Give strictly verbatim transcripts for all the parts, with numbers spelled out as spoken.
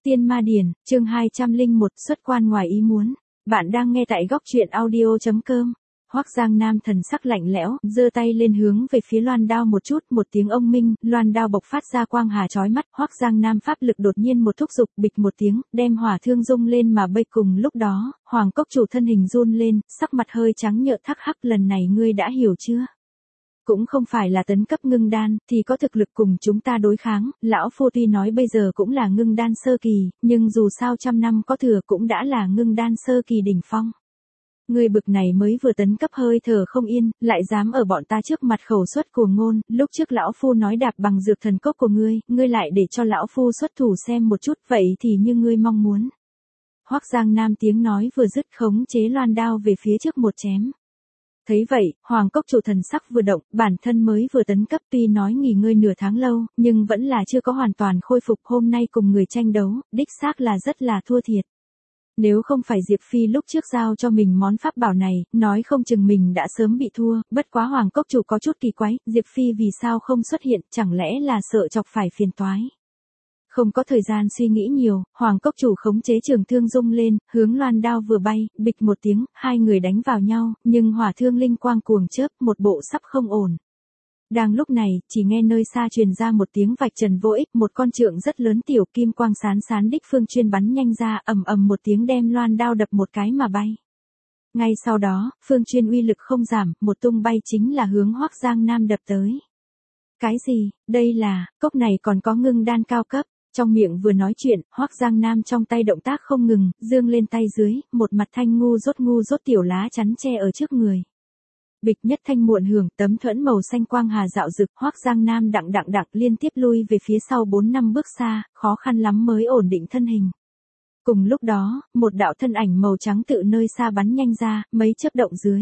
Tiên Ma Điển, chương hai trăm lẻ một, xuất quan ngoài ý muốn. Bạn đang nghe tại góc truyện audio chấm com. Hoắc Giang Nam thần sắc lạnh lẽo, giơ tay lên hướng về phía loan đao một chút, một tiếng ông minh, loan đao bộc phát ra quang hà chói mắt. Hoắc Giang Nam pháp lực đột nhiên một thúc giục, bịch một tiếng, đem hỏa thương rung lên mà bay. Cùng lúc đó, Hoàng Cốc Chủ thân hình run lên, sắc mặt hơi trắng nhợt. Thắc hắc, lần này ngươi đã hiểu chưa? Cũng không phải là tấn cấp ngưng đan, thì có thực lực cùng chúng ta đối kháng. Lão Phu tuy nói bây giờ cũng là ngưng đan sơ kỳ, nhưng dù sao trăm năm có thừa cũng đã là ngưng đan sơ kỳ đỉnh phong. Ngươi bực này mới vừa tấn cấp hơi thở không yên, lại dám ở bọn ta trước mặt khẩu xuất cuồng ngôn. Lúc trước lão Phu nói đạp bằng dược thần cốc của ngươi, ngươi lại để cho lão Phu xuất thủ xem một chút, vậy thì như ngươi mong muốn. Hoắc Giang Nam tiếng nói vừa dứt, khống chế loan đao về phía trước một chém. Thấy vậy, Hoàng Cốc Chủ thần sắc vừa động, bản thân mới vừa tấn cấp tuy nói nghỉ ngơi nửa tháng lâu, nhưng vẫn là chưa có hoàn toàn khôi phục. Hôm nay cùng người tranh đấu, đích xác là rất là thua thiệt. Nếu không phải Diệp Phi lúc trước giao cho mình món pháp bảo này, nói không chừng mình đã sớm bị thua. Bất quá Hoàng Cốc Chủ có chút kỳ quái, Diệp Phi vì sao không xuất hiện, chẳng lẽ là sợ chọc phải phiền toái. Không có thời gian suy nghĩ nhiều, Hoàng Cốc Chủ khống chế trường thương rung lên, hướng loan đao vừa bay, bịch một tiếng, hai người đánh vào nhau, nhưng hỏa thương linh quang cuồng chớp, một bộ sắp không ổn. Đang lúc này, chỉ nghe nơi xa truyền ra một tiếng vạch trần vô ích, một con trượng rất lớn tiểu kim quang sán sán đích phương chuyên bắn nhanh ra, ầm ầm một tiếng đem loan đao đập một cái mà bay. Ngay sau đó, phương chuyên uy lực không giảm, một tung bay chính là hướng Hoắc Giang Nam đập tới. Cái gì, đây là, cốc này còn có ngưng đan cao cấp. Trong miệng vừa nói chuyện, Hoắc Giang Nam trong tay động tác không ngừng, dương lên tay dưới, một mặt thanh ngu rốt ngu rốt tiểu lá chắn che ở trước người. Bịch nhất thanh muộn hưởng, tấm thuẫn màu xanh quang hà dạo rực, Hoắc Giang Nam đặng đặng đặng liên tiếp lui về phía sau bốn năm bước xa, khó khăn lắm mới ổn định thân hình. Cùng lúc đó, một đạo thân ảnh màu trắng tự nơi xa bắn nhanh ra, mấy chớp động dưới.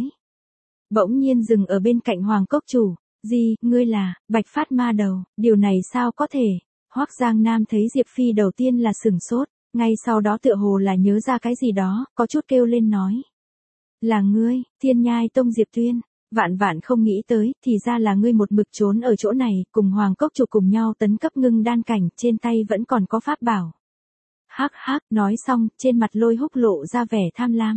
Bỗng nhiên dừng ở bên cạnh Hoàng Cốc Chủ, gì, ngươi là, Bạch Phát Ma Đầu, điều này sao có thể? Hoắc Giang Nam thấy Diệp Phi đầu tiên là sửng sốt, ngay sau đó tựa hồ là nhớ ra cái gì đó, có chút kêu lên nói. Là ngươi, Thiên Nhai Tông Diệp Tuyên, vạn vạn không nghĩ tới, thì ra là ngươi một mực trốn ở chỗ này, cùng Hoàng Cốc Chủ cùng nhau tấn cấp ngưng đan cảnh, trên tay vẫn còn có pháp bảo. Hắc hắc, nói xong, trên mặt Lôi Húc lộ ra vẻ tham lam.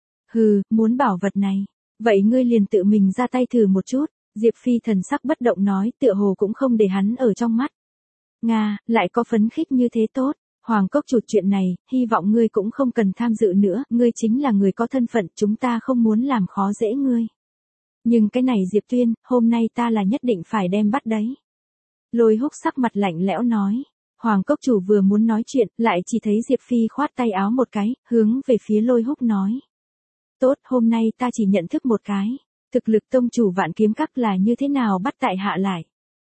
Hừ, muốn bảo vật này, vậy ngươi liền tự mình ra tay thử một chút. Diệp Phi thần sắc bất động nói, tựa hồ cũng không để hắn ở trong mắt. Nga, lại có phấn khích như thế tốt. Hoàng Cốc Chủ, chuyện này, hy vọng ngươi cũng không cần tham dự nữa, ngươi chính là người có thân phận, chúng ta không muốn làm khó dễ ngươi. Nhưng cái này Diệp Tuyên, hôm nay ta là nhất định phải đem bắt đấy. Lôi Húc sắc mặt lạnh lẽo nói. Hoàng Cốc Chủ vừa muốn nói chuyện, lại chỉ thấy Diệp Phi khoát tay áo một cái, hướng về phía Lôi Húc nói. Tốt, hôm nay ta chỉ nhận thức một cái. Thực lực tông chủ Vạn Kiếm Các là như thế nào bắt tại hạ lại.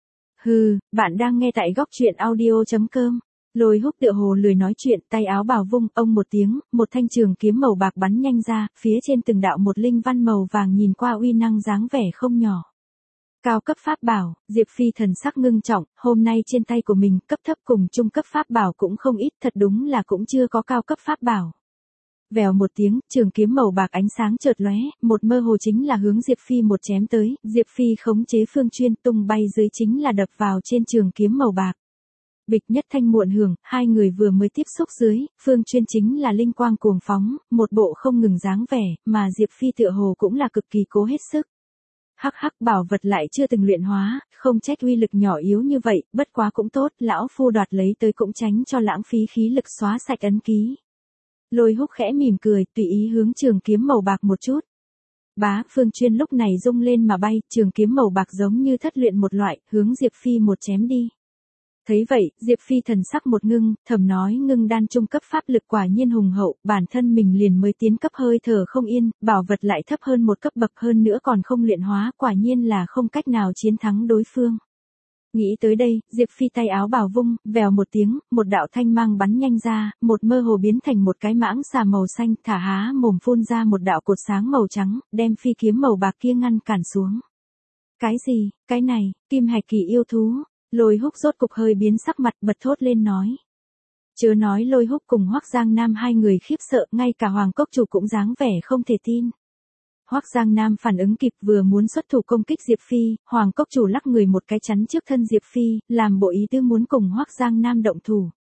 Hừ, bạn đang nghe tại góc truyện audio chấm com. Lôi Húc tựa hồ lười nói chuyện, tay áo bào vung, ông một tiếng, một thanh trường kiếm màu bạc bắn nhanh ra, phía trên từng đạo một linh văn màu vàng nhìn qua uy năng dáng vẻ không nhỏ. Cao cấp pháp bảo, Diệp Phi thần sắc ngưng trọng, hôm nay trên tay của mình, cấp thấp cùng trung cấp pháp bảo cũng không ít, thật đúng là cũng chưa có cao cấp pháp bảo. Vèo một tiếng, trường kiếm màu bạc ánh sáng chợt lóe, một mơ hồ chính là hướng Diệp Phi một chém tới, Diệp Phi khống chế phương chuyên tung bay dưới chính là đập vào trên trường kiếm màu bạc. Bịch nhất thanh muộn hưởng, hai người vừa mới tiếp xúc dưới, phương chuyên chính là linh quang cuồng phóng, một bộ không ngừng dáng vẻ, mà Diệp Phi tựa hồ cũng là cực kỳ cố hết sức. Hắc hắc, bảo vật lại chưa từng luyện hóa, không trách uy lực nhỏ yếu như vậy, bất quá cũng tốt, lão Phu đoạt lấy tới cũng tránh cho lãng phí khí lực xóa sạch ấn ký. Lôi Húc khẽ mỉm cười, tùy ý hướng trường kiếm màu bạc một chút. Bá, phương chuyên lúc này rung lên mà bay, trường kiếm màu bạc giống như thất luyện một loại, hướng Diệp Phi một chém đi. Thấy vậy, Diệp Phi thần sắc một ngưng, thầm nói ngưng đan trung cấp pháp lực quả nhiên hùng hậu, bản thân mình liền mới tiến cấp hơi thở không yên, bảo vật lại thấp hơn một cấp bậc hơn nữa còn không luyện hóa, quả nhiên là không cách nào chiến thắng đối phương. Nghĩ tới đây, Diệp Phi tay áo bào vung, vèo một tiếng, một đạo thanh mang bắn nhanh ra, một mơ hồ biến thành một cái mãng xà màu xanh, thả há mồm phun ra một đạo cột sáng màu trắng, đem phi kiếm màu bạc kia ngăn cản xuống. Cái gì, cái này, Kim Hạch Kỳ yêu thú. Lôi Húc rốt cục hơi biến sắc mặt, bật thốt lên nói. Chớ nói Lôi Húc cùng Hoắc Giang Nam hai người khiếp sợ, ngay cả Hoàng Cốc Chủ cũng dáng vẻ không thể tin. Hoắc Giang Nam phản ứng kịp, vừa muốn xuất thủ công kích Diệp Phi, Hoàng Cốc Chủ lắc người một cái chắn trước thân Diệp Phi, làm bộ ý tư muốn cùng Hoắc Giang Nam động thủ.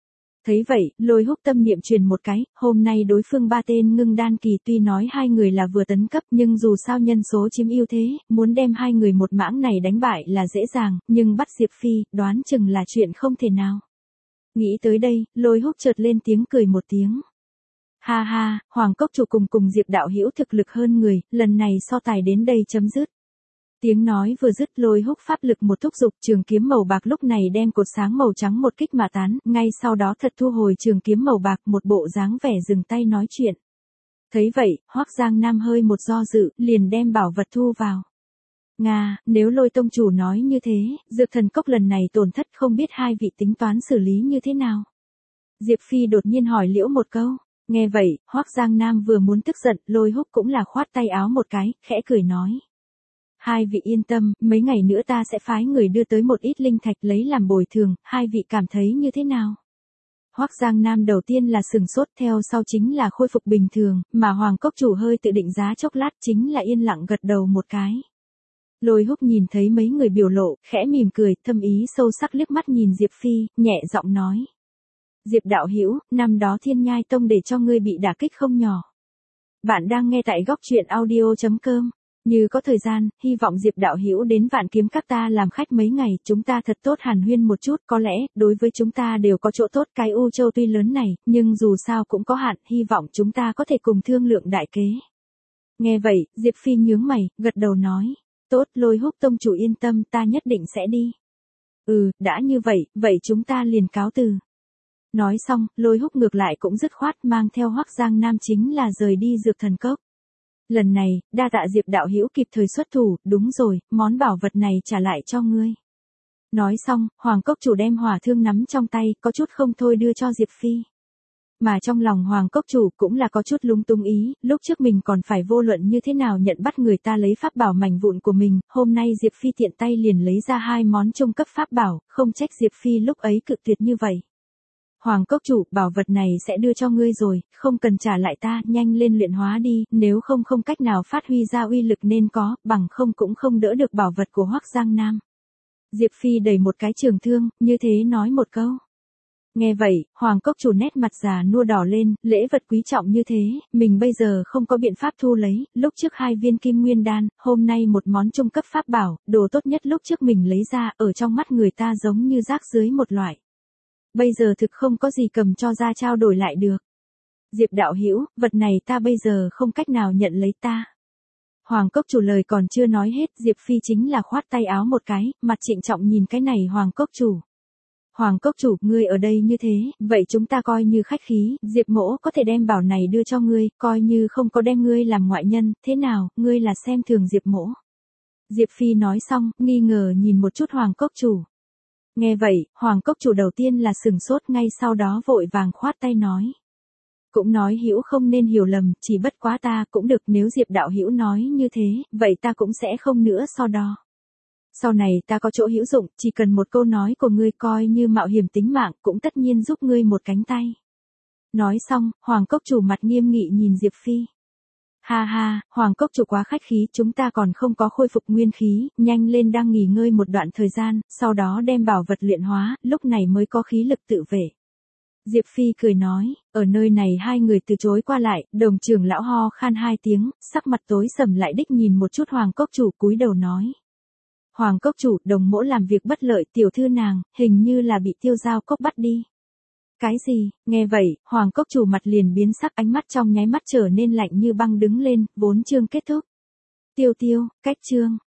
Thấy vậy, Lôi Húc tâm niệm truyền một cái, hôm nay đối phương ba tên ngưng đan kỳ tuy nói hai người là vừa tấn cấp nhưng dù sao nhân số chiếm ưu thế, muốn đem hai người một mãng này đánh bại là dễ dàng, nhưng bắt Diệp Phi, đoán chừng là chuyện không thể nào. Nghĩ tới đây, Lôi Húc chợt lên tiếng cười một tiếng. Ha ha, Hoàng Cốc Chủ cùng cùng Diệp đạo hữu thực lực hơn người, lần này so tài đến đây chấm dứt. Tiếng nói vừa dứt, Lôi Húc pháp lực một thúc dục, trường kiếm màu bạc lúc này đem cột sáng màu trắng một kích mà tán, ngay sau đó thật thu hồi trường kiếm màu bạc, một bộ dáng vẻ dừng tay nói chuyện. Thấy vậy, Hoắc Giang Nam hơi một do dự, liền đem bảo vật thu vào. Nga, nếu Lôi tông chủ nói như thế, Dược Thần Cốc lần này tổn thất không biết hai vị tính toán xử lý như thế nào. Diệp Phi đột nhiên hỏi Liễu một câu. Nghe vậy, Hoắc Giang Nam vừa muốn tức giận, Lôi Húc cũng là khoát tay áo một cái, khẽ cười nói. Hai vị yên tâm, mấy ngày nữa ta sẽ phái người đưa tới một ít linh thạch lấy làm bồi thường, hai vị cảm thấy như thế nào? Hoắc Giang Nam đầu tiên là sừng sốt, theo sau chính là khôi phục bình thường, mà Hoàng Cốc Chủ hơi tự định giá chốc lát chính là yên lặng gật đầu một cái. Lôi Húc nhìn thấy mấy người biểu lộ, khẽ mỉm cười, thâm ý sâu sắc liếc mắt nhìn Diệp Phi, nhẹ giọng nói. Diệp đạo hữu, năm đó Thiên Nhai Tông để cho ngươi bị đả kích không nhỏ. Bạn đang nghe tại góc truyện audio chấm com. Như có thời gian, hy vọng Diệp đạo hữu đến Vạn Kiếm Các ta làm khách mấy ngày, chúng ta thật tốt hàn huyên một chút, có lẽ, đối với chúng ta đều có chỗ tốt, cái U Châu tuy lớn này, nhưng dù sao cũng có hạn, hy vọng chúng ta có thể cùng thương lượng đại kế. Nghe vậy, Diệp Phi nhướng mày, gật đầu nói, tốt, Lôi Húc tông chủ yên tâm, ta nhất định sẽ đi. Ừ, đã như vậy, vậy chúng ta liền cáo từ. Nói xong, Lôi Húc ngược lại cũng dứt khoát mang theo Hoắc Giang Nam chính là rời đi Dược Thần Cốc. Lần này, đa tạ Diệp đạo hữu kịp thời xuất thủ, đúng rồi, món bảo vật này trả lại cho ngươi. Nói xong, Hoàng Cốc Chủ đem hỏa thương nắm trong tay, có chút không thôi đưa cho Diệp Phi. Mà trong lòng Hoàng Cốc Chủ cũng là có chút lung tung ý, lúc trước mình còn phải vô luận như thế nào nhận bắt người ta lấy pháp bảo mảnh vụn của mình, hôm nay Diệp Phi tiện tay liền lấy ra hai món trung cấp pháp bảo, không trách Diệp Phi lúc ấy cự tuyệt như vậy. Hoàng Cốc Chủ, bảo vật này sẽ đưa cho ngươi rồi, không cần trả lại ta, nhanh lên luyện hóa đi, nếu không không cách nào phát huy ra uy lực nên có, bằng không cũng không đỡ được bảo vật của Hoắc Giang Nam. Diệp Phi đẩy một cái trường thương, như thế nói một câu. Nghe vậy, Hoàng Cốc Chủ nét mặt già nua đỏ lên, lễ vật quý trọng như thế, mình bây giờ không có biện pháp thu lấy, lúc trước hai viên kim nguyên đan, hôm nay một món trung cấp pháp bảo, đồ tốt nhất lúc trước mình lấy ra, ở trong mắt người ta giống như rác dưới một loại. Bây giờ thực không có gì cầm cho ra trao đổi lại được. Diệp đạo hữu, vật này ta bây giờ không cách nào nhận lấy ta. Hoàng Cốc Chủ lời còn chưa nói hết, Diệp Phi chính là khoát tay áo một cái, mặt trịnh trọng nhìn cái này Hoàng Cốc Chủ. Hoàng Cốc Chủ, ngươi ở đây như thế, vậy chúng ta coi như khách khí, Diệp mỗ có thể đem bảo này đưa cho ngươi, coi như không có đem ngươi làm ngoại nhân, thế nào, ngươi là xem thường Diệp mỗ. Diệp Phi nói xong, nghi ngờ nhìn một chút Hoàng Cốc Chủ. Nghe vậy, Hoàng Cốc Chủ đầu tiên là sừng sốt, ngay sau đó vội vàng khoát tay nói. Cũng nói hữu không nên hiểu lầm, chỉ bất quá ta cũng được, nếu Diệp đạo hữu nói như thế, vậy ta cũng sẽ không nữa so đo. Sau này ta có chỗ hữu dụng, chỉ cần một câu nói của ngươi coi như mạo hiểm tính mạng, cũng tất nhiên giúp ngươi một cánh tay. Nói xong, Hoàng Cốc Chủ mặt nghiêm nghị nhìn Diệp Phi. Ha ha, Hoàng Cốc Chủ quá khách khí, chúng ta còn không có khôi phục nguyên khí, nhanh lên đang nghỉ ngơi một đoạn thời gian, sau đó đem bảo vật luyện hóa, lúc này mới có khí lực tự vệ. Diệp Phi cười nói, ở nơi này hai người từ chối qua lại, Đồng trưởng lão ho khan hai tiếng, sắc mặt tối sầm lại đích nhìn một chút Hoàng Cốc Chủ cúi đầu nói. Hoàng Cốc Chủ, Đồng mỗ làm việc bất lợi, tiểu thư nàng, hình như là bị Tiêu Giao Cốc bắt đi. Cái gì? Nghe vậy, Hoàng Cốc Chủ mặt liền biến sắc, ánh mắt trong nháy mắt trở nên lạnh như băng, đứng lên, vốn chương kết thúc. Tiêu tiêu, cách chương.